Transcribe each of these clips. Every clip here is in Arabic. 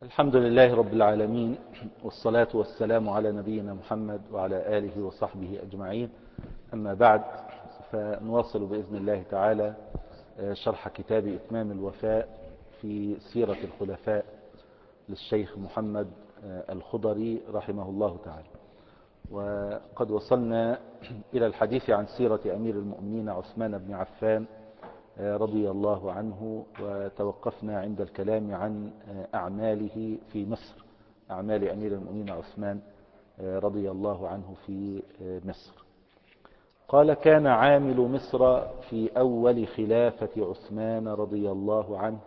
الحمد لله رب العالمين، والصلاة والسلام على نبينا محمد وعلى آله وصحبه أجمعين. أما بعد، فنواصل بإذن الله تعالى شرح كتاب إتمام الوفاء في سيرة الخلفاء للشيخ محمد الخضري رحمه الله تعالى. وقد وصلنا إلى الحديث عن سيرة أمير المؤمنين عثمان بن عفان رضي الله عنه، وتوقفنا عند الكلام عن أعماله في مصر، أعمال أمير المؤمنين عثمان رضي الله عنه في مصر. قال: كان عامل مصر في أول خلافة عثمان رضي الله عنه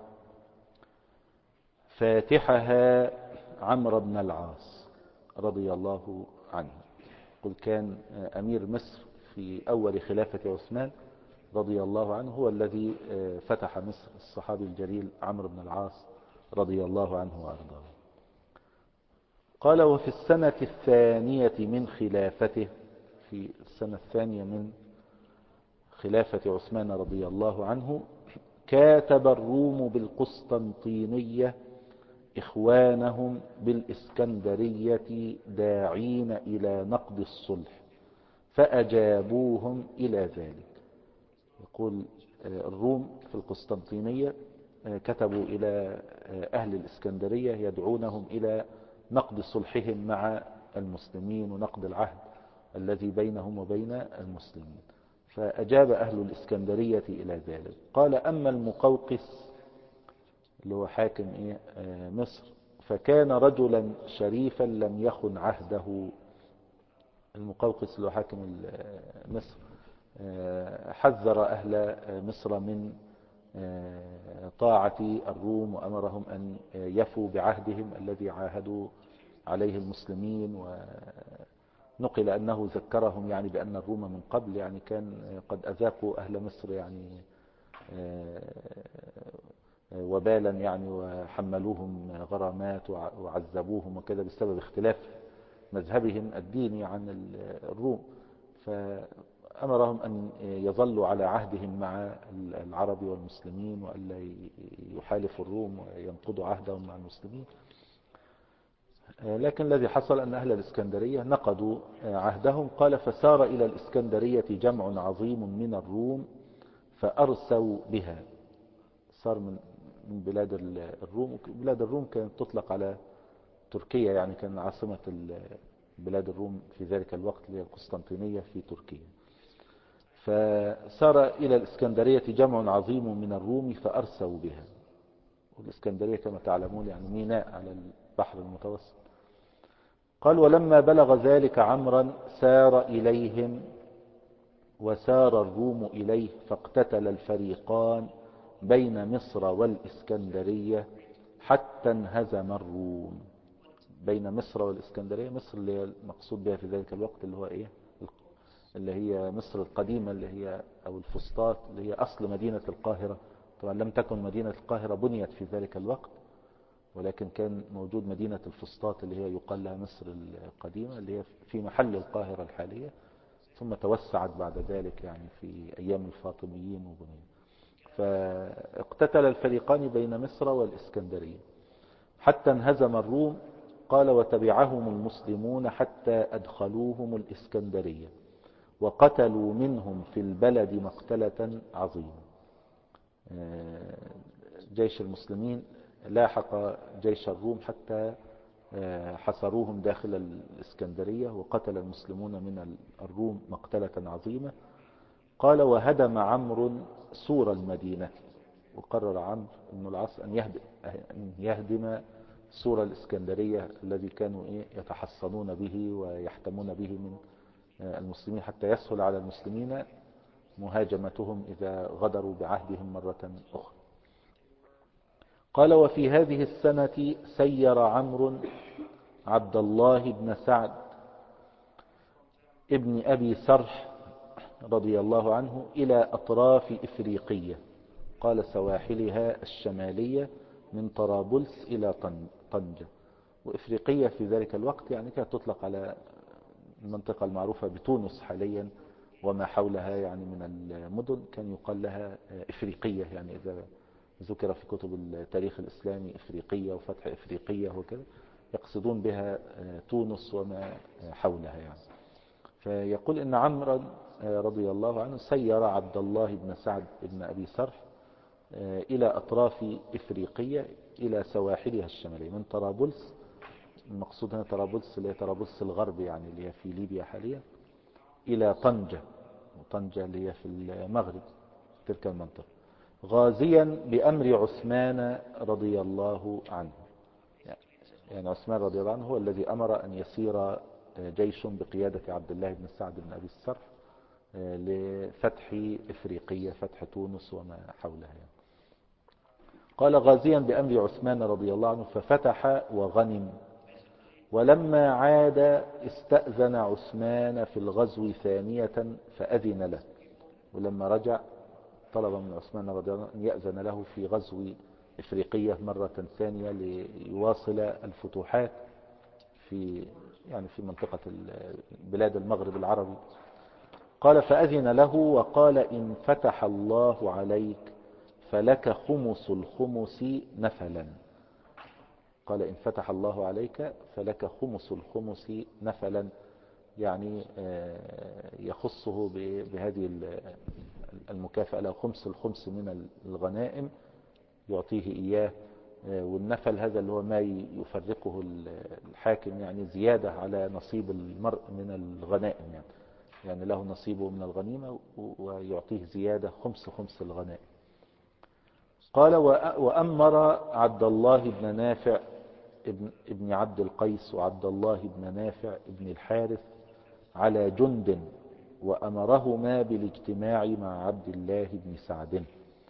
فاتحها عمرو بن العاص رضي الله عنه. قل كان أمير مصر في أول خلافة عثمان رضي الله عنه هو الذي فتح مصر، الصحابي الجليل عمرو بن العاص رضي الله عنه وأرضاه. قال: وفي السنة الثانية من خلافته، في السنة الثانية من خلافة عثمان رضي الله عنه، كاتب الروم بالقسطنطينية إخوانهم بالإسكندرية داعين إلى نقض الصلح فأجابوهم إلى ذلك. يقول الروم في القسطنطينية كتبوا إلى أهل الإسكندرية يدعونهم إلى نقض صلحهم مع المسلمين ونقض العهد الذي بينهم وبين المسلمين، فأجاب أهل الإسكندرية إلى ذلك. قال: أما المقوقس اللي هو حاكم مصر فكان رجلا شريفا لم يخن عهده. المقوقس اللي هو حاكم مصر حذر أهل مصر من طاعة الروم، وأمرهم أن يفوا بعهدهم الذي عاهدوا عليه المسلمين. ونقل أنه ذكرهم يعني بأن الروم من قبل يعني كان قد أذاقوا أهل مصر يعني وبالا يعني، وحملوهم غرامات وعذبوهم وكذا بسبب اختلاف مذهبهم الديني عن الروم. فأمرهم أن يظلوا على عهدهم مع العرب والمسلمين، وألا يحالفوا الروم وينقضوا عهدهم مع المسلمين. لكن الذي حصل أن أهل الإسكندرية نقضوا عهدهم. قال: فسار إلى الإسكندرية جمع عظيم من الروم فأرسوا بها. صار من بلاد الروم. بلاد الروم كانت تطلق على تركيا، يعني كان عاصمة بلاد الروم في ذلك الوقت اللي هي القسطنطينية في تركيا. فسار إلى الإسكندرية جمع عظيم من الروم فأرسوا بها. والإسكندرية كما تعلمون يعني ميناء على البحر المتوسط. قال: ولما بلغ ذلك عمرا سار إليهم وسار الروم إليه فاقتتل الفريقان بين مصر والإسكندرية حتى انهزم الروم. بين مصر والإسكندرية، مصر اللي هي المقصود بها في ذلك الوقت اللي هو اللي هي مصر القديمة، اللي هي أو الفسطاط اللي هي أصل مدينة القاهرة. طبعا لم تكن مدينة القاهرة بنيت في ذلك الوقت، ولكن كان موجود مدينة الفسطاط اللي هي يقال لها مصر القديمة، اللي هي في محل القاهرة الحالية، ثم توسعت بعد ذلك يعني في أيام الفاطميين وبنيت. فاقتتل الفريقان بين مصر والإسكندرية حتى انهزم الروم. قال: وتبعهم المسلمون حتى أدخلوهم الإسكندرية وقتلوا منهم في البلد مقتلة عظيمة. جيش المسلمين لاحق جيش الروم حتى حصروهم داخل الإسكندرية، وقتل المسلمون من الروم مقتلة عظيمة. قال: وهدم عمرو سور المدينة. وقرر عمرو بن العاص أن يهدم سور الإسكندرية الذي كانوا يتحصنون به ويحتمون به من المسلمين، حتى يسهل على المسلمين مهاجمتهم إذا غدروا بعهدهم مرة أخرى. قال: وفي هذه السنة سير عمرو عبد الله بن سعد ابن أبي سرح رضي الله عنه إلى أطراف إفريقية، قال سواحلها الشمالية من طرابلس إلى طنجة. وإفريقية في ذلك الوقت يعني كانت تطلق على المنطقة المعروفة بتونس حاليا وما حولها يعني من المدن، كان يقال لها إفريقية يعني إذا ذكر في كتب التاريخ الإسلامي إفريقية وفتح إفريقية وكذا، يقصدون بها تونس وما حولها يعني. فيقول إن عمرو رضي الله عنه سير عبد الله بن سعد بن أبي سرح إلى أطراف إفريقية إلى سواحلها الشمالية من طرابلس. المقصود هنا طرابلس اللي هي طرابلس الغرب يعني اللي هي في ليبيا حاليا، إلى طنجة، وطنجة اللي هي في المغرب تلك المنطقة، غازيا بأمر عثمان رضي الله عنه. يعني عثمان رضي الله عنه هو الذي أمر أن يسير جيش بقيادة عبد الله بن سعد بن أبي السرح لفتح إفريقية، فتح تونس وما حولها يعني. قال غازيا بأمر عثمان رضي الله عنه ففتح وغنم، ولما عاد استأذن عثمان في الغزو ثانية فأذن له. ولما رجع طلب من عثمان رضي الله عنه أن يأذن له في غزو إفريقية مرة ثانية ليواصل الفتوحات في يعني في منطقة بلاد المغرب العربي. قال فأذن له وقال إن فتح الله عليك فلك خمس الخمس نفلا. قال إن فتح الله عليك فلك خمس الخمس نفلا، يعني يخصه بهذه المكافأة له خمس الخمس من الغنائم يعطيه إياه. والنفل هذا اللي هو ما يفرقه الحاكم يعني زيادة على نصيب المرء من الغنائم، يعني له نصيبه من الغنيمة ويعطيه زيادة خمس الغنائم. قال وأمر عبد الله بن نافع ابن عبد القيس وعبد الله بن نافع ابن الحارث على جند، وأمرهما بالاجتماع مع عبد الله بن سعد.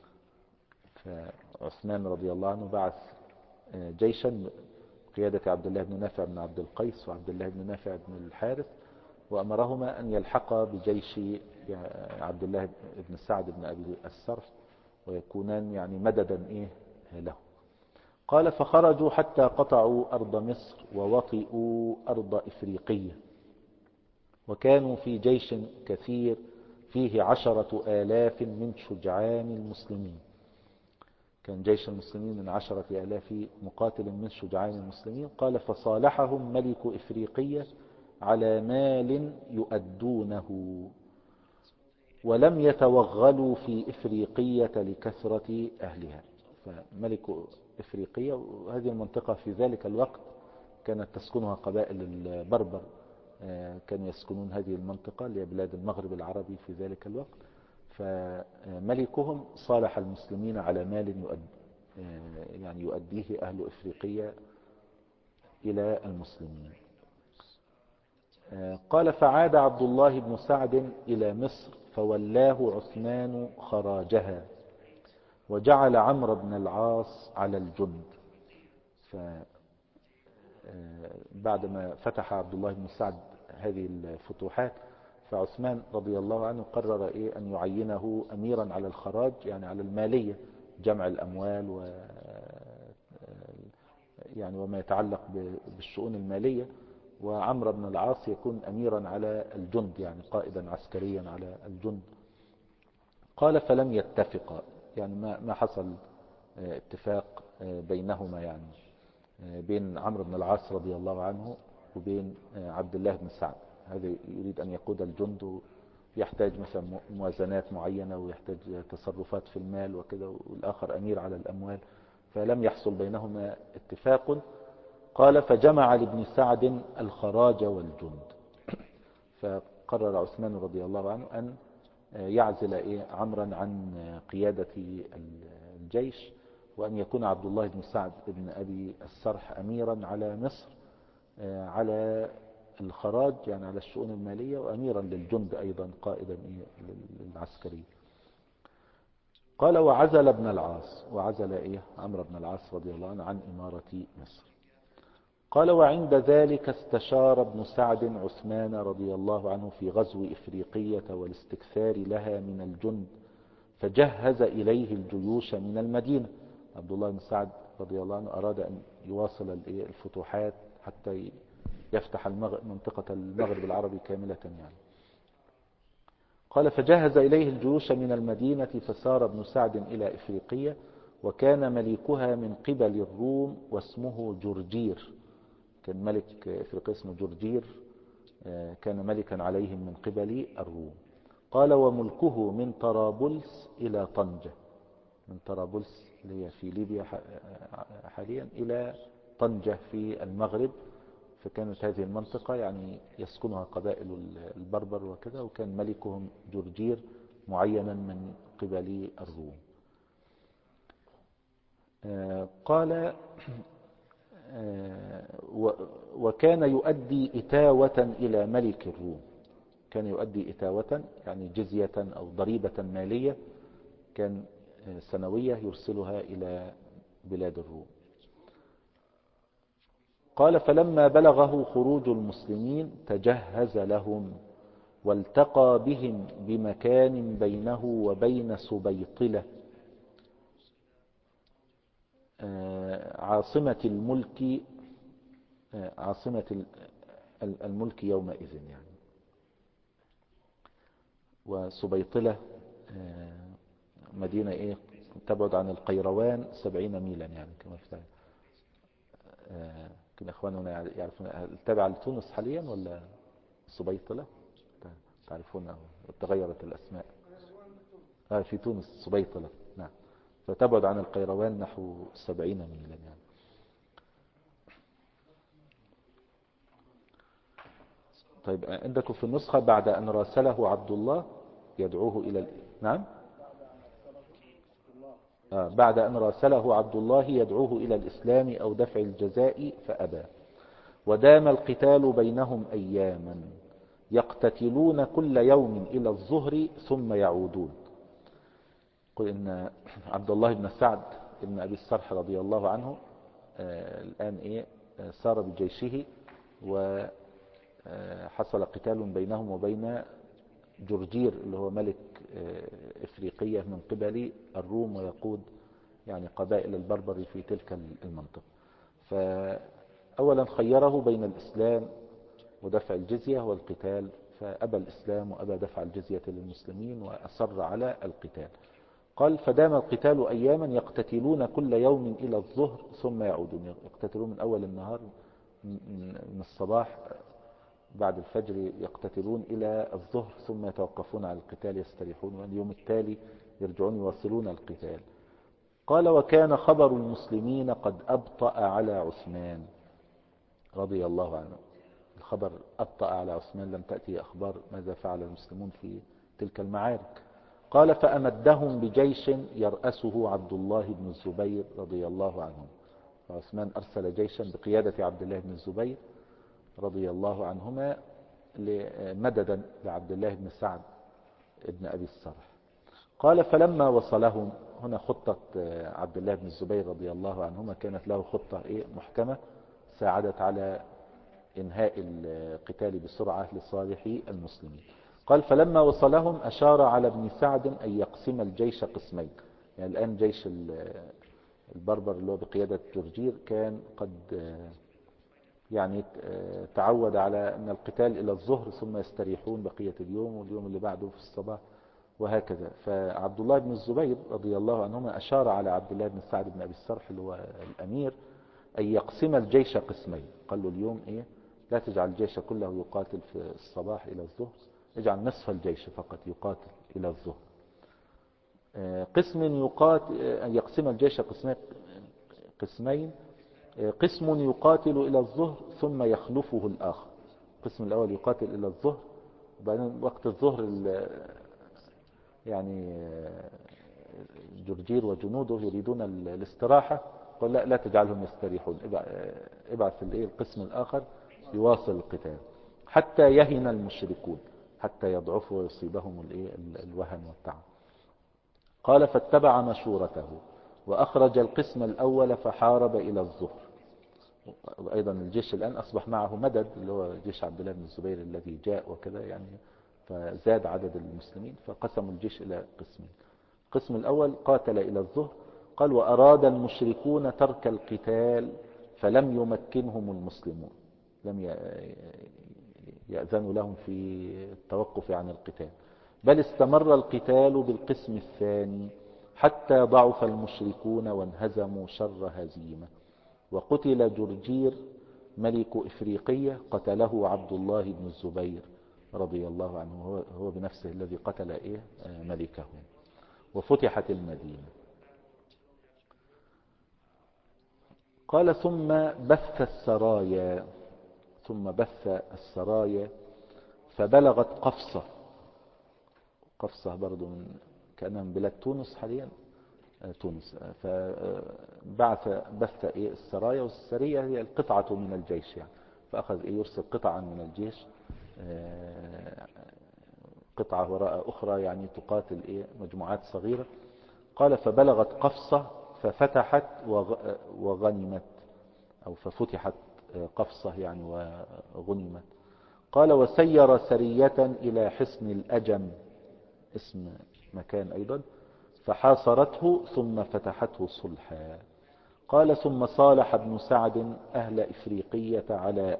فعثمان رضي الله عنه بعث جيشا قيادة عبد الله بن نافع بن عبد القيس وعبد الله بن نافع بن الحارث، وأمرهما أن يلحقا بجيش عبد الله بن سعد بن أبي السرح ويكونان يعني مددا له. قال فخرجوا حتى قطعوا أرض مصر ووطئوا أرض إفريقية، وكانوا في جيش كثير فيه 10,000 من شجعان المسلمين. كان جيش المسلمين من 10,000 مقاتل من شجعان المسلمين. قال فصالحهم ملك إفريقية على مال يؤدونه، ولم يتوغلوا في إفريقية لكثرة أهلها. فملك إفريقية، وهذه المنطقة في ذلك الوقت كانت تسكنها قبائل البربر، كانوا يسكنون هذه المنطقة لبلاد المغرب العربي في ذلك الوقت. فملكهم صالح المسلمين على مال يعني يؤديه أهل إفريقية إلى المسلمين. قال فعاد عبد الله بن سعد إلى مصر فولاه عثمان خراجها، وجعل عمرو بن العاص على الجند. بعدما فتح عبد الله بن سعد هذه الفتوحات، فعثمان رضي الله عنه قرر أن يعينه أميرا على الخراج، يعني على المالية، جمع الأموال يعني وما يتعلق بالشؤون المالية، وعمرو بن العاص يكون أميرا على الجند، يعني قائدا عسكريا على الجند. قال فلم يتفقا، يعني ما حصل اتفاق بينهما، يعني بين عمرو بن العاص رضي الله عنه وبين عبد الله بن سعد. هذا يريد أن يقود الجند ويحتاج مثلا موازنات معينة ويحتاج تصرفات في المال وكذا، والآخر أمير على الأموال، فلم يحصل بينهما اتفاق. قال فجمع لابن سعد الخراج والجند. فقرر عثمان رضي الله عنه أن يعزل عمرا عن قيادة الجيش، وأن يكون عبد الله بن سعد بن أبي السرح أميرا على مصر على الخراج، يعني على الشؤون المالية، وأميرا للجند أيضا قائدا للعسكري. قال وعزل ابن العاص، وعزل عمرو بن العاص رضي الله عنه عن إمارة مصر. قال وعند ذلك استشار ابن سعد عثمان رضي الله عنه في غزو إفريقية والاستكثار لها من الجند، فجهز إليه الجيوش من المدينة. عبد الله بن سعد رضي الله عنه أراد أن يواصل الفتوحات حتى يفتح منطقة المغرب العربي كاملة يعني. قال فجهز إليه الجيوش من المدينة، فسار ابن سعد إلى إفريقية وكان ملكها من قبل الروم واسمه جرجير. كان ملك إفريقيا اسمه جرجير، كان ملكا عليهم من قبل الروم. قال وملكه من طرابلس إلى طنجة، من طرابلس اللي هي في ليبيا حاليا إلى طنجة في المغرب. فكانت هذه المنطقة يعني يسكنها قبائل البربر وكذا، وكان ملكهم جرجير معينا من قبل الروم. قال وكان يؤدي إتاوة إلى ملك الروم، كان يؤدي إتاوة يعني جزية أو ضريبة مالية، كان سنوية يرسلها إلى بلاد الروم. قال فلما بلغه خروج المسلمين تجهز لهم، والتقى بهم بمكان بينه وبين سبيطلة عاصمة الملك، عاصمة الملك يومئذ يعني. وسبيطلة مدينة ايه تبعد عن القيروان 70 ميلا يعني كما في كنا اخواننا يعرفون. تابع لتونس حاليا ولا سبيطلة؟ تعرفون تغيرت الاسماء. في تونس سبيطلة نعم. فتبعد عن القيروان نحو 70 ميلا يعني. طيب عندكم في النسخة بعد أن راسله عبد الله يدعوه إلى نعم بعد أن راسله عبد الله يدعوه إلى الإسلام أو دفع الجزاء فأبى. ودام القتال بينهم أياما يقتتلون كل يوم إلى الظهر ثم يعودون. قل إن عبد الله بن سعد بن أبي السرح رضي الله عنه الآن سار بجيشه، وحصل قتال بينهم وبين جرجير اللي هو ملك إفريقية من قبل الروم، ويقود يعني قبائل البربر في تلك المنطقة. فأولا خيره بين الإسلام ودفع الجزية والقتال، فأبى الإسلام وأبى دفع الجزية للمسلمين وأصر على القتال. قال فدام القتال أياما يقتتلون كل يوم إلى الظهر ثم يعودون، يقتتلون من أول النهار من الصباح بعد الفجر يقتتلون إلى الظهر ثم يتوقفون على القتال يستريحون، واليوم التالي يرجعون يواصلون القتال. قال وكان خبر المسلمين قد أبطأ على عثمان رضي الله عنه. الخبر أبطأ على عثمان، لم تأتي أخبار ماذا فعل المسلمون في تلك المعارك. قال فأمدهم بجيش يرأسه عبد الله بن الزبير رضي الله عنه. فعثمان أرسل جيشا بقيادة عبد الله بن الزبير رضي الله عنهما مددا لعبد الله بن سعد بن أبي السرح. قال فلما وصلهم، هنا خطة عبد الله بن الزبير رضي الله عنهما كانت له خطة محكمة ساعدت على إنهاء القتال بسرعة لصالح المسلمين. قال فلما وصلهم أشار على ابن سعد أن يقسم الجيش قسمين. يعني الآن جيش البربر اللي هو بقيادة جرجير كان قد يعني تعود على أن القتال إلى الظهر ثم يستريحون بقية اليوم، واليوم اللي بعده في الصباح وهكذا. فعبد الله بن الزبير رضي الله عنهما أشار على عبد الله بن سعد بن أبي السرح اللي هو الأمير أن يقسم الجيش قسمين. قال له اليوم لا تجعل الجيش كله يقاتل في الصباح إلى الظهر، اجعل نصف الجيش فقط يقاتل إلى الظهر. قسم يقاتل أن يقسم الجيش قسمين، قسم يقاتل إلى الظهر ثم يخلفه الآخر. القسم الأول يقاتل إلى الظهر، وبعدين وقت الظهر يعني جرجير وجنوده يريدون الاستراحة. قال لا تجعلهم يستريحون، ابعث القسم الآخر يواصل القتال حتى يهن المشركون، حتى يضعفوا ويصيبهم الوهن والتعب. قال فاتبع مشورته وأخرج القسم الأول فحارب إلى الظهر. وأيضا الجيش الآن أصبح معه مدد اللي هو جيش عبد الله بن الزبير الذي جاء وكذا يعني، فزاد عدد المسلمين فقسموا الجيش إلى قسمين. القسم الأول قاتل إلى الظهر. قال وأراد المشركون ترك القتال فلم يمكنهم المسلمون، لم يأذنوا لهم في التوقف عن القتال، بل استمر القتال بالقسم الثاني حتى ضعف المشركون وانهزموا شر هزيمة. وقتل جرجير ملك إفريقية، قتله عبد الله بن الزبير رضي الله عنه، هو بنفسه الذي قتل ملكه. وفتحت المدينة. قال ثم بث السرايا فبلغت قفصة برضو كأنها من بلاد تونس حاليا، تونس. بث السرايا، والسرية هي القطعة من الجيش يعني، فأخذ يرسل قطعا من الجيش، قطعة وراء أخرى يعني تقاتل مجموعات صغيرة. قال فبلغت قفصة ففتحت وغنمت، أو ففتحت قفصة يعني وغنمت. قال وسير سرية إلى حصن الأجم، اسم مكان أيضا، فحاصرته ثم فتحته صلحا. قال ثم صالح ابن سعد أهل إفريقية على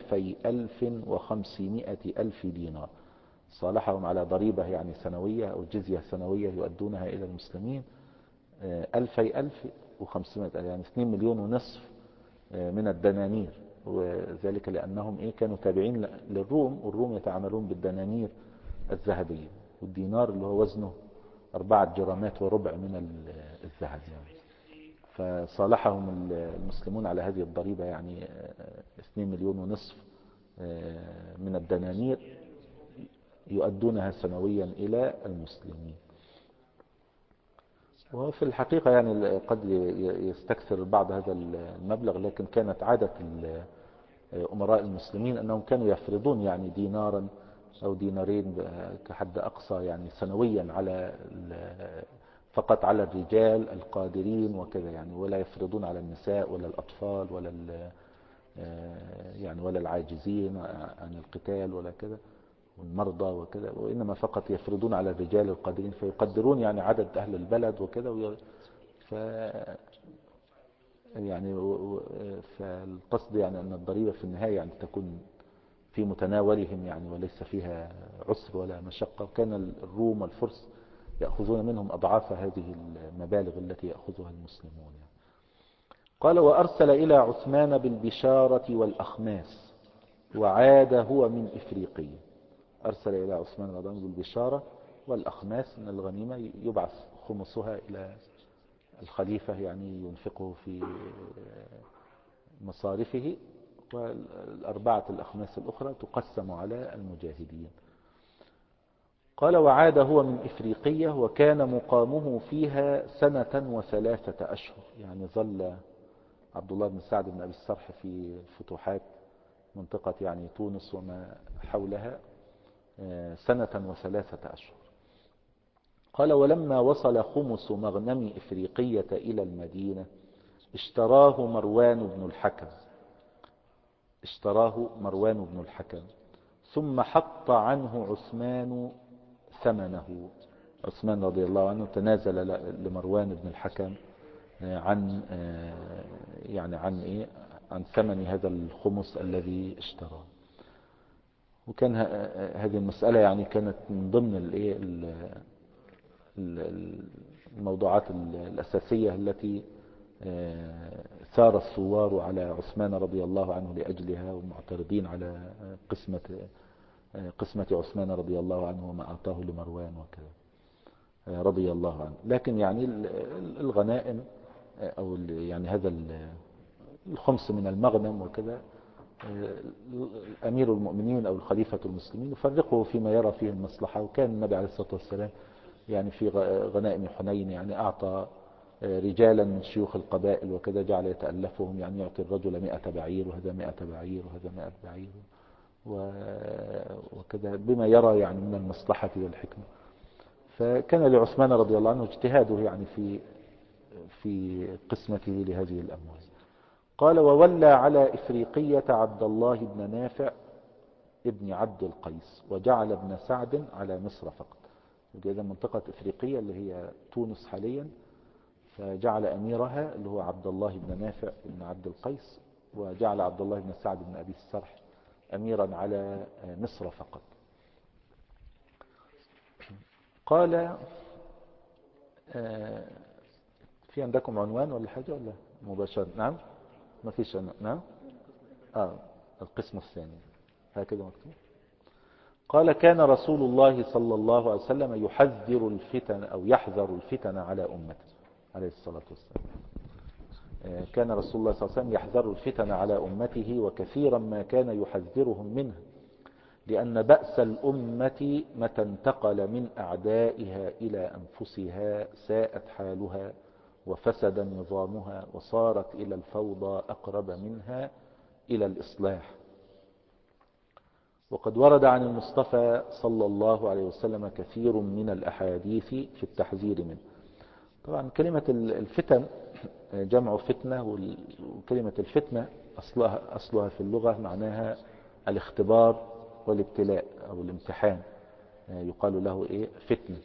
2,500,000 دينار. صالحهم على ضريبة يعني سنوية أو جزية سنوية يؤدونها إلى المسلمين، 2,500 يعني 2,500,000 من الدنانير. وذلك لأنهم كانوا تابعين للروم، والروم يتعاملون بالدنانير الذهبية، والدينار اللي هو وزنه 4 جرامات وربع من الذهب يعني. فصالحهم المسلمون على هذه الضريبة يعني 2,500,000 من الدنانير يؤدونها سنويا إلى المسلمين. وفي الحقيقة يعني قد يستكثر بعض هذا المبلغ، لكن كانت عادة أمراء المسلمين أنهم كانوا يفرضون يعني دينارا أو دينارين كحد أقصى يعني سنويا فقط على الرجال القادرين وكذا يعني، ولا يفرضون على النساء ولا الأطفال ولا العاجزين عن القتال ولا كذا، والمرضى وكذا، وإنما فقط يفرضون على الرجال القادرين، فيقدرون يعني عدد أهل البلد وكذا. فالقصد يعني أن الضريبة في النهاية يعني تكون في متناولهم يعني، وليس فيها عسر ولا مشقة. وكان الروم والفرس يأخذون منهم أضعاف هذه المبالغ التي يأخذها المسلمون يعني. قال وأرسل إلى عثمان بالبشارة والأخماس، وعاد هو من إفريقية. أرسل إلى عثمان رضي الله عنه بالبشارة والأخماس من الغنيمة، يبعث خمسها إلى الخليفة يعني ينفقه في مصارفه، والأربعة الأخماس الأخرى تقسم على المجاهدين. قال وعاد هو من إفريقية، وكان مقامه فيها 1 3 أشهر، يعني ظل عبد الله بن سعد بن أبي السرح في فتوحات منطقة يعني تونس وما حولها 1 3 أشهر. قال ولما وصل خمس مغنم إفريقية إلى المدينة اشتراه مروان بن الحكم، ثم حط عنه عثمان ثمنه. عثمان رضي الله عنه تنازل لمروان بن الحكم عن ثمن هذا الخمس الذي اشتراه. وكان هذه المسألة يعني كانت من ضمن الموضوعات الأساسية التي ثار الثوار على عثمان رضي الله عنه لأجلها، والمعترضين على قسمة عثمان رضي الله عنه وما أعطاه لمروان وكذا رضي الله عنه. لكن يعني الغنائم أو يعني هذا الخمس من المغنم وكذا، أمير المؤمنين أو الخليفة المسلمين يفرقه فيما يرى فيه المصلحة. وكان النبي عليه الصلاة والسلام يعني في غنائم حنين يعني أعطى رجالا من شيوخ القبائل وكذا، جعل يتألفهم، يعني يعطي الرجل 100 بعير، وهذا 100 بعير، وهذا 100 بعير وكذا، بما يرى يعني من المصلحة والحكمة. فكان لعثمان رضي الله عنه اجتهاده يعني في قسمته لهذه الأموال. قال وولى على إفريقية عبد الله بن نافع ابن عبد القيس، وجعل ابن سعد على مصر فقط. إذا منطقة إفريقية اللي هي تونس حاليا، فجعل أميرها اللي هو عبد الله بن نافع بن عبد القيس، وجعل عبد الله بن سعد بن أبي السرح أميرا على مصر فقط. قال آه، في عندكم عنوان ولا حاجة ولا مباشرة؟ نعم، ما فيش عنوان. نعم. القسم الثاني هكذا مكتوب. قال كان رسول الله صلى الله عليه وسلم يحذر الفتن أو يحذر الفتن على أمته عليه الصلاة والسلام. كان رسول الله صلى الله عليه وسلم يحذر الفتن على أمته، وكثيرا ما كان يحذرهم منها، لأن بأس الأمة متى انتقل من أعدائها إلى أنفسها ساءت حالها وفسد نظامها وصارت إلى الفوضى أقرب منها إلى الإصلاح. وقد ورد عن المصطفى صلى الله عليه وسلم كثير من الأحاديث في التحذير منه. طبعا كلمة الفتن جمع فتنة، وكلمة الفتنة أصلها في اللغة معناها الاختبار والابتلاء أو الامتحان، يقال له إيه؟ فتنة.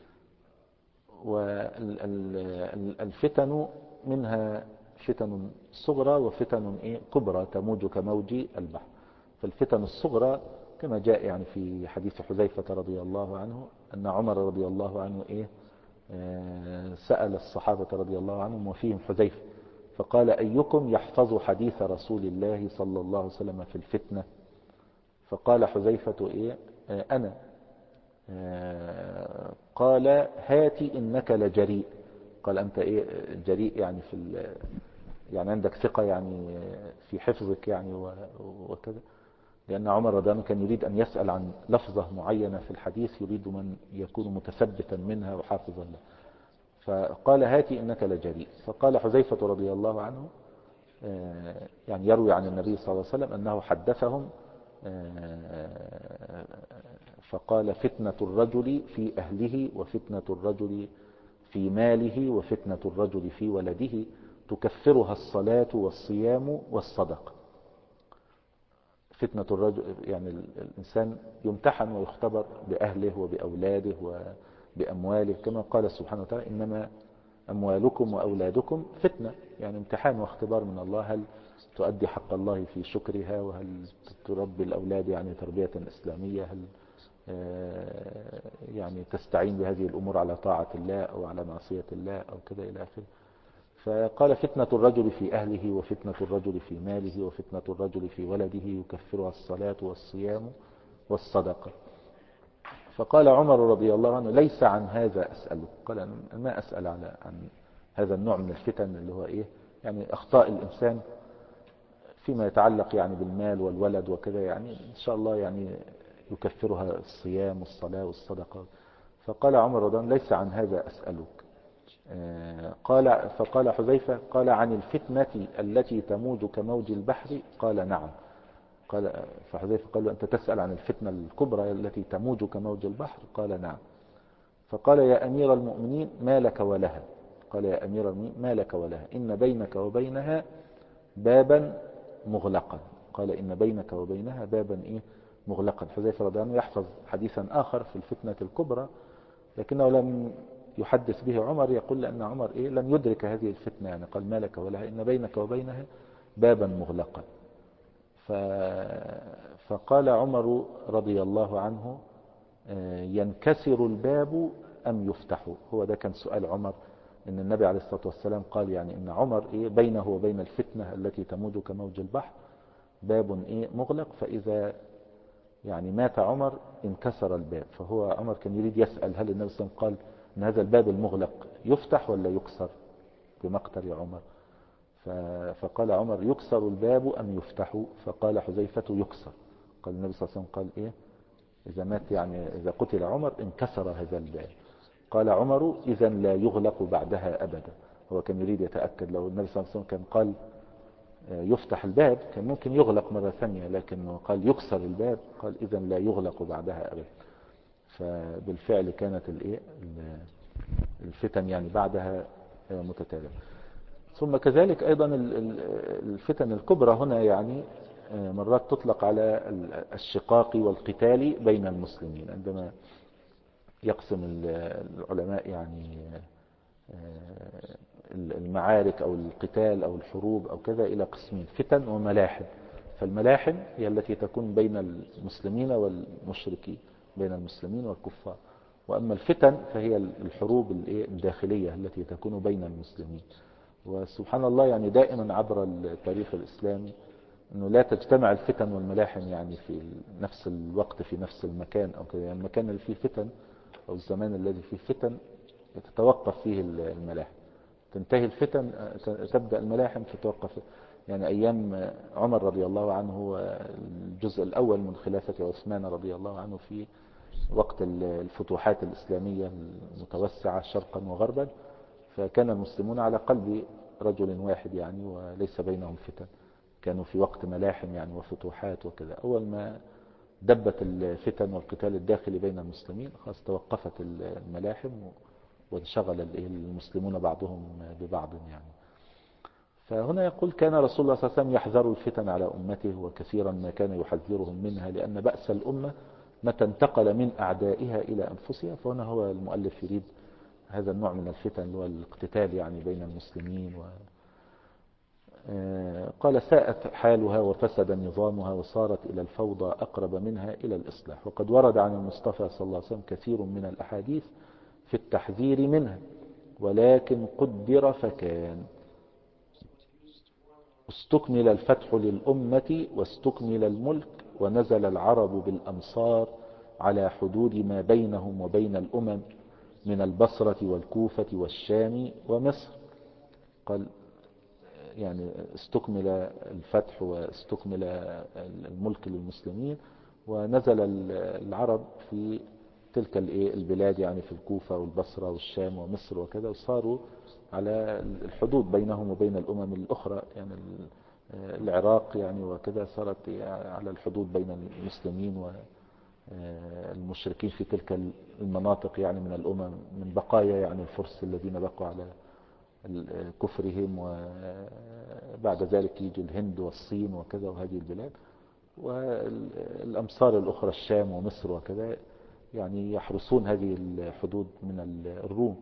والفتن منها فتن صغرى وفتن إيه؟ كبرى تموج كموج البحر. فالفتن الصغرى كما جاء يعني في حديث حذيفة رضي الله عنه أن عمر رضي الله عنه إيه؟ سأل الصحابة رضي الله عنهم وفيهم حذيفة، فقال أيكم يحفظ حديث رسول الله صلى الله عليه وسلم في الفتنة؟ فقال حذيفة إيه؟ أنا. قال هات إنك لجريء. قال أنت إيه جريء؟ يعني يعني عندك ثقة يعني في حفظك يعني وكذا. لأن عمر رضي الله عنه كان يريد أن يسأل عن لفظة معينة في الحديث، يريد من يكون متثبتا منها وحافظا له. فقال هاتي إنك لجريء. فقال حذيفة رضي الله عنه يعني يروي عن النبي صلى الله عليه وسلم أنه حدثهم فقال فتنة الرجل في أهله وفتنة الرجل في ماله وفتنة الرجل في ولده تكفرها الصلاة والصيام والصدقة. فتنة الرجل يعني الإنسان يمتحن ويختبر بأهله وبأولاده وبأمواله، كما قال سبحانه وتعالى إنما أموالكم وأولادكم فتنة، يعني امتحان واختبار من الله، هل تؤدي حق الله في شكرها، وهل تربي الأولاد يعني تربية إسلامية، هل يعني تستعين بهذه الأمور على طاعة الله أو على معصية الله أو كذا إلى آخره. فقال فتنة الرجل في أهله وفتنة الرجل في ماله وفتنة الرجل في ولده يكفرها الصلاة والصيام والصدقة. فقال عمر رضي الله عنه ليس عن هذا أسألك. قال أنا ما أسأل عن هذا النوع من الفتن اللي هو إيه؟ يعني أخطاء الإنسان فيما يتعلق يعني بالمال والولد وكذا، يعني إن شاء الله يعني يكفرها الصيام والصلاة والصدقة. فقال عمر رضي الله عنه ليس عن هذا أسألك. فقال حذيفة قال عن الفتنة التي تموج كموج البحر؟ قال نعم. فحذيفة قال له أنت تسأل عن الفتنة الكبرى التي تموج كموج البحر؟ قال نعم. فقال يا أمير المؤمنين ما لك ولها؟ قال يا أمير المؤمنين ما لك ولها؟ إن بينك وبينها بابا مغلقا. قال إن بينك وبينها بابا إيه؟ مغلقا. حذيفة رضي الله عنه يحفظ حديثا آخر في الفتنة الكبرى لكنه لم يحدث به عمر، يقول لأن عمر إيه؟ لم يدرك هذه الفتنة، يعني قال ما لك ولها إن بينك وبينها بابا مغلقا. فقال عمر رضي الله عنه ينكسر الباب أم يفتح؟ هو ده كان سؤال عمر، إن النبي عليه الصلاة والسلام قال يعني إن عمر إيه بينه وبين الفتنة التي تموج كموج البحر باب إيه مغلق، فإذا يعني مات عمر انكسر الباب. فهو عمر كان يريد يسأل هل النبي صلى الله عليه وسلم قال إن هذا الباب المغلق يفتح ولا يكسر بمقتل عمر؟ فقال عمر يكسر الباب أم يفتح؟ فقال حذيفة يكسر. قال النبي صلى الله عليه وسلم قال إيه إذا مات يعني إذا قتل عمر انكسر هذا الباب. قال عمر إذا لا يغلق بعدها أبدا. هو كان يريد يتأكد لو النبي صلى الله عليه وسلم كان قال يفتح الباب كان ممكن يغلق مرة ثانية، لكنه قال يكسر الباب، قال إذا لا يغلق بعدها أبدا. فبالفعل كانت الفتن يعني بعدها متتالية. ثم كذلك أيضا الفتن الكبرى هنا يعني مرات تطلق على الشقاق والقتال بين المسلمين. عندما يقسم العلماء يعني المعارك أو القتال أو الحروب أو كذا إلى قسمين، فتن وملاحم. فالملاحم هي التي تكون بين المسلمين والمشركين، بين المسلمين والكفار. وأما الفتن فهي الحروب الداخلية التي تكون بين المسلمين. وسبحان الله يعني دائما عبر التاريخ الإسلامي أنه لا تجتمع الفتن والملاحم يعني في نفس الوقت في نفس المكان أو كذا. يعني المكان اللي فيه فتن أو الزمان الذي فيه فتن تتوقف فيه الملاحم، تنتهي الفتن تبدأ الملاحم تتوقف. يعني أيام عمر رضي الله عنه الجزء الأول من خلافة عثمان رضي الله عنه في وقت الفتوحات الإسلامية المتوسعة شرقا وغربا، فكان المسلمون على قلب رجل واحد يعني وليس بينهم فتن، كانوا في وقت ملاحم يعني وفتوحات وكذا. أول ما دبت الفتن والقتال الداخلي بين المسلمين خلاص توقفت الملاحم وانشغل المسلمون بعضهم ببعض يعني. فهنا يقول كان رسول الله صلى الله عليه وسلم يحذر الفتن على أمته وكثيرا ما كان يحذرهم منها، لأن بأس الأمة متى انتقل من أعدائها إلى أنفسها. فهنا هو المؤلف يريد هذا النوع من الفتن والاقتتال يعني بين المسلمين قال ساءت حالها وفسد نظامها وصارت إلى الفوضى أقرب منها إلى الإصلاح. وقد ورد عن المصطفى صلى الله عليه وسلم كثير من الأحاديث في التحذير منها، ولكن قدر فكان. استكمل الفتح للأمة واستكمل الملك، ونزل العرب بالأمصار على حدود ما بينهم وبين الأمم من البصرة والكوفة والشام ومصر. قال يعني استكمل الفتح واستكمل الملك للمسلمين، ونزل العرب في تلك البلاد يعني في الكوفة والبصرة والشام ومصر وكذا، وصاروا على الحدود بينهم وبين الأمم الأخرى يعني العراق يعني وكذا صارت على الحدود بين المسلمين والمشركين في تلك المناطق يعني من الأمم، من بقايا يعني الفرس الذين بقوا على كفرهم، وبعد ذلك يجي الهند والصين وكذا وهذه البلاد، والأمصار الأخرى الشام ومصر وكذا يعني يحرسون هذه الحدود من الروم.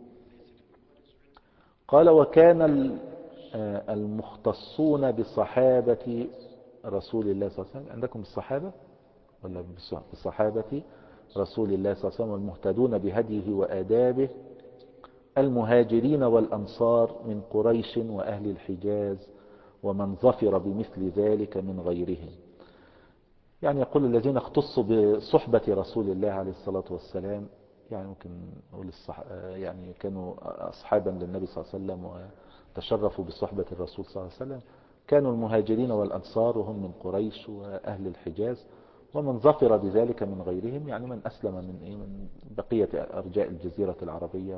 قال وكان المختصون بصحابة رسول الله صلى الله عليه وسلم، عندكم الصحابة ولا بصحابة رسول الله صلى الله عليه وسلم والمهتدون بهديه وآدابه المهاجرين والأنصار من قريش وأهل الحجاز ومن ظفر بمثل ذلك من غيرهم. يعني يقول الذين اختصوا بصحبة رسول الله عليه الصلاة والسلام، يعني ممكن نقول يعني كانوا أصحابا للنبي صلى الله عليه وسلم وتشرفوا بصحبة الرسول صلى الله عليه وسلم، كانوا المهاجرين والأنصار وهم من قريش وأهل الحجاز، ومن ظفر بذلك من غيرهم يعني من أسلم من بقية أرجاء الجزيرة العربية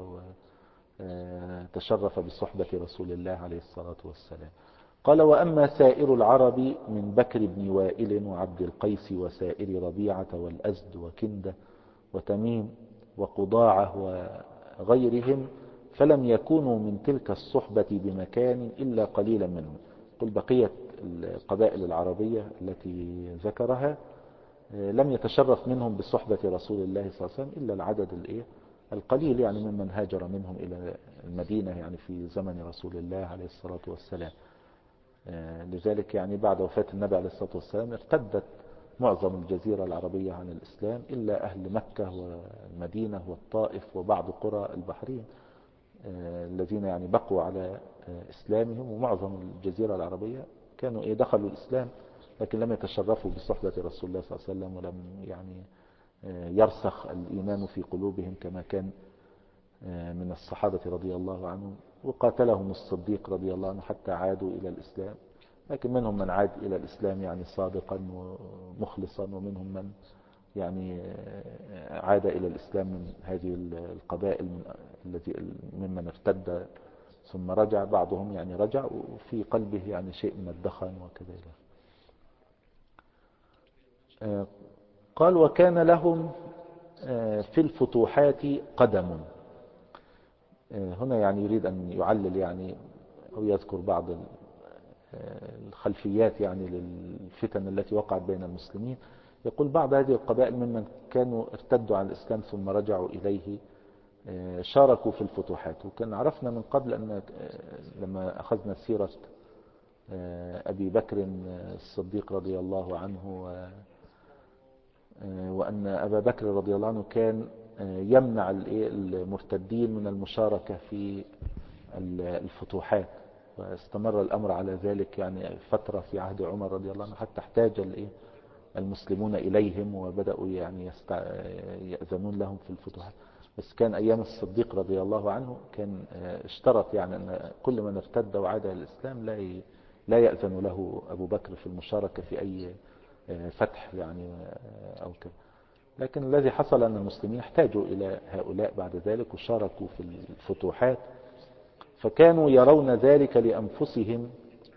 وتشرف بصحبة رسول الله عليه الصلاة والسلام. قال وأما سائر العرب من بكر بن وائل وعبد القيس وسائر ربيعة والأزد وكندة وتميم وقضاعة وغيرهم فلم يكونوا من تلك الصحبة بمكان إلا قليلا منهم. قل بقية القبائل العربية التي ذكرها لم يتشرف منهم بصحبة رسول الله صلى الله عليه وسلم إلا العدد القليل يعني ممن هاجر منهم إلى المدينة يعني في زمن رسول الله عليه الصلاة والسلام. لذلك يعني بعد وفاة النبي عليه الصلاة والسلام ارتدت معظم الجزيرة العربية عن الإسلام إلا أهل مكة والمدينة والطائف وبعض قرى البحرين الذين يعني بقوا على إسلامهم، ومعظم الجزيرة العربية كانوا دخلوا الإسلام لكن لم يتشرفوا بصحبة رسول الله صلى الله عليه وسلم، ولم يعني يرسخ الإيمان في قلوبهم كما كان من الصحابة رضي الله عنهم. وقاتلهم الصديق رضي الله عنه حتى عادوا إلى الإسلام، لكن منهم من عاد إلى الإسلام يعني صادقا ومخلصا، ومنهم من يعني عاد إلى الإسلام من هذه القبائل ممن ارتد ثم رجع. بعضهم يعني رجع وفي قلبه يعني شيء من الدخن وكذا. قال وكان لهم في الفتوحات قدم. هنا يعني يريد أن يعلل يعني أو يذكر بعض الخلفيات يعني للفتن التي وقعت بين المسلمين. يقول بعض هذه القبائل ممن كانوا ارتدوا عن الإسلام ثم رجعوا إليه شاركوا في الفتوحات. وكان عرفنا من قبل أن لما أخذنا سيرة أبي بكر الصديق رضي الله عنه وأن أبا بكر رضي الله عنه كان يمنع المرتدين من المشاركة في الفتوحات. واستمر الأمر على ذلك يعني فترة في عهد عمر رضي الله عنه، حتى احتاج المسلمون إليهم وبدأوا يعني يأذنون لهم في الفتوحات. بس كان أيام الصديق رضي الله عنه كان اشترط يعني أن كل من ارتد وعاد إلى الإسلام لا يأذن له أبو بكر في المشاركة في أي فتح يعني أو كذا. لكن الذي حصل أن المسلمين احتاجوا إلى هؤلاء بعد ذلك وشاركوا في الفتوحات، فكانوا يرون ذلك لأنفسهم.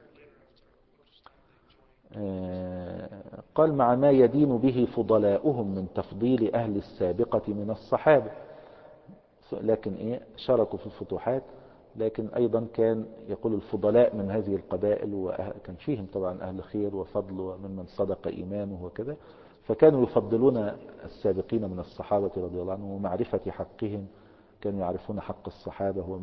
قال مع ما يدين به فضلاؤهم من تفضيل أهل السابقة من الصحابة. لكن شاركوا في الفتوحات، لكن أيضا كان يقول الفضلاء من هذه القبائل وكان فيهم طبعا أهل خير وفضل وممن صدق إيمانه وكذا، فكانوا يفضلون السابقين من الصحابة رضي الله عنهم ومعرفة حقهم، كانوا يعرفون حق الصحابة.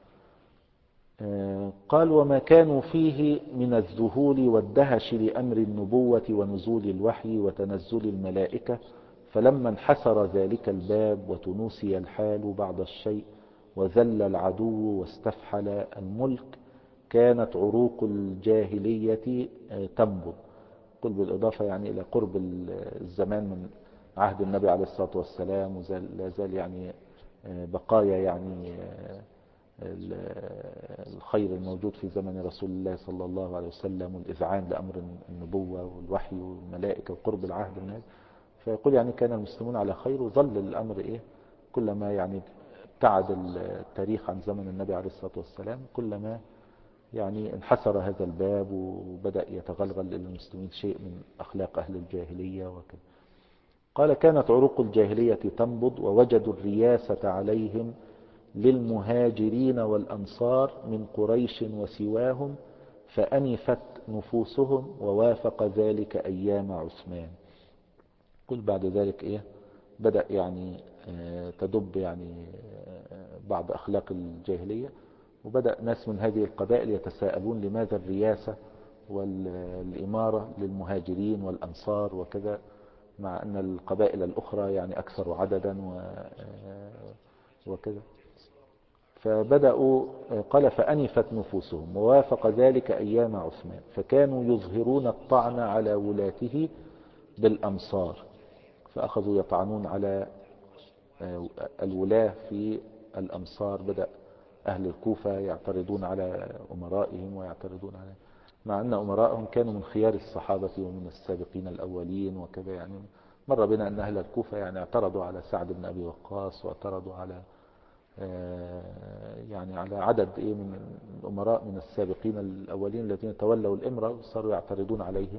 قال وما كانوا فيه من الذهول والدهش لأمر النبوة ونزول الوحي وتنزل الملائكة، فلما انحسر ذلك الباب وتنوسي الحال بعض الشيء وذل العدو واستفحل الملك كانت عروق الجاهلية تنبض. قل بالإضافة يعني إلى قرب الزمان من عهد النبي عليه الصلاة والسلام، ولا زال يعني بقايا يعني الخير الموجود في زمن رسول الله صلى الله عليه وسلم، والإذعان لأمر النبوة والوحي والملائكة وقرب العهد من هذا. فيقول يعني كان المسلمون على خير، وظل الأمر كلما يعني ابتعد التاريخ عن زمن النبي عليه الصلاة والسلام كلما يعني انحسر هذا الباب وبدأ يتغلغل للمسلمين شيء من أخلاق أهل الجاهلية وكذا. قال كانت عروق الجاهلية تنبض ووجدوا الرياسة عليهم للمهاجرين والأنصار من قريش وسواهم، فأنفت نفوسهم ووافق ذلك أيام عثمان. قل بعد ذلك بدأ يعني تدب يعني بعض أخلاق الجاهلية، وبدأ ناس من هذه القبائل يتساءلون لماذا الرياسة والإمارة للمهاجرين والأنصار وكذا، مع أن القبائل الأخرى يعني أكثر عددا وكذا. فبدأوا قال فأنفت نفوسهم ووافق ذلك أيام عثمان، فكانوا يظهرون الطعن على ولاته بالأمصار، فأخذوا يطعنون على الولاة في الأمصار. بدأ أهل الكوفة يعترضون على أمرائهم ويعترضون على، مع أن أمرائهم كانوا من خيار الصحابة ومن السابقين الأولين وكذا. يعني مر بنا أن أهل الكوفة يعني اعترضوا على سعد بن أبي وقاص، واعترضوا على يعني على عدد من الأمراء من السابقين الأولين الذين تولوا الإمرة، وصاروا يعترضون عليهم.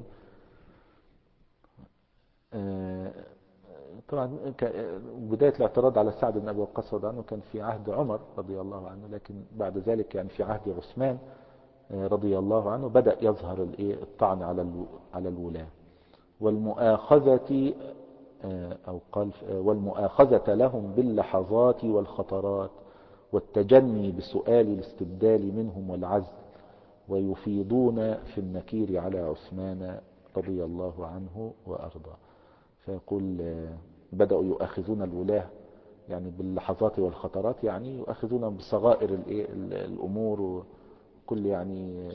طبعا بداية الاعتراض على سعد بن أبي وقاص رضي الله عنه كان في عهد عمر رضي الله عنه، لكن بعد ذلك يعني في عهد عثمان رضي الله عنه بدأ يظهر الطعن على الولاة والمؤاخذة، أو قال والمؤاخذة لهم باللحظات والخطرات والتجني بسؤال الاستبدال منهم والعزل، ويفيضون في النكير على عثمان رضي الله عنه وأرضاه. فيقول بدأوا يؤاخذون الولاة يعني باللحظات والخطرات، يعني يؤاخذون بصغائر الأمور وكل يعني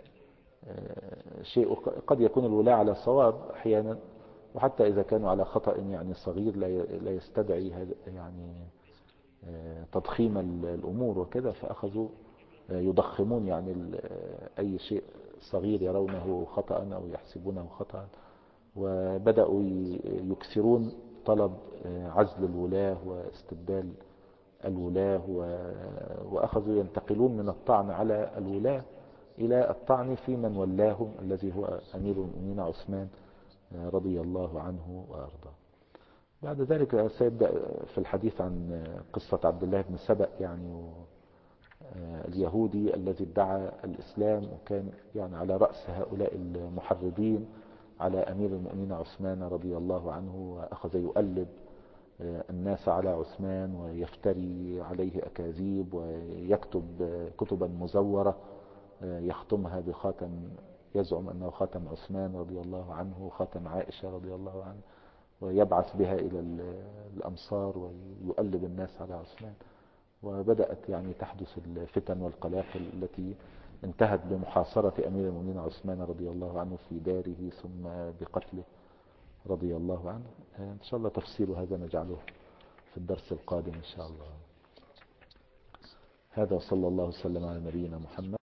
شيء قد يكون الولاة على صواب أحيانا، وحتى إذا كانوا على خطأ يعني صغير لا يستدعي يعني تضخيم الأمور وكذا، فأخذوا يضخمون يعني أي شيء صغير يرونه خطأ أو يحسبونه خطأ، وبدأوا يكثرون طلب عزل الولاة واستبدال الولاة، وأخذوا ينتقلون من الطعن على الولاة إلى الطعن في من ولاهم الذي هو أمير المؤمنين عثمان رضي الله عنه وأرضاه. بعد ذلك سيبدأ في الحديث عن قصة عبد الله بن سبأ يعني اليهودي الذي ادعى الإسلام، وكان يعني على رأس هؤلاء المحرضين على أمير المؤمنين عثمان رضي الله عنه، وأخذ يؤلب الناس على عثمان ويفتري عليه أكاذيب ويكتب كتبا مزورة يختمها بخاتم يزعم أنه خاتم عثمان رضي الله عنه وخاتم عائشة رضي الله عنه، ويبعث بها إلى الأمصار ويؤلب الناس على عثمان. وبدأت يعني تحدث الفتن والقلاقل التي انتهت بمحاصرة أمير المؤمنين عثمان رضي الله عنه في داره ثم بقتله رضي الله عنه. إن شاء الله تفسير هذا نجعله في الدرس القادم إن شاء الله. هذا صلى الله وسلم على نبينا محمد.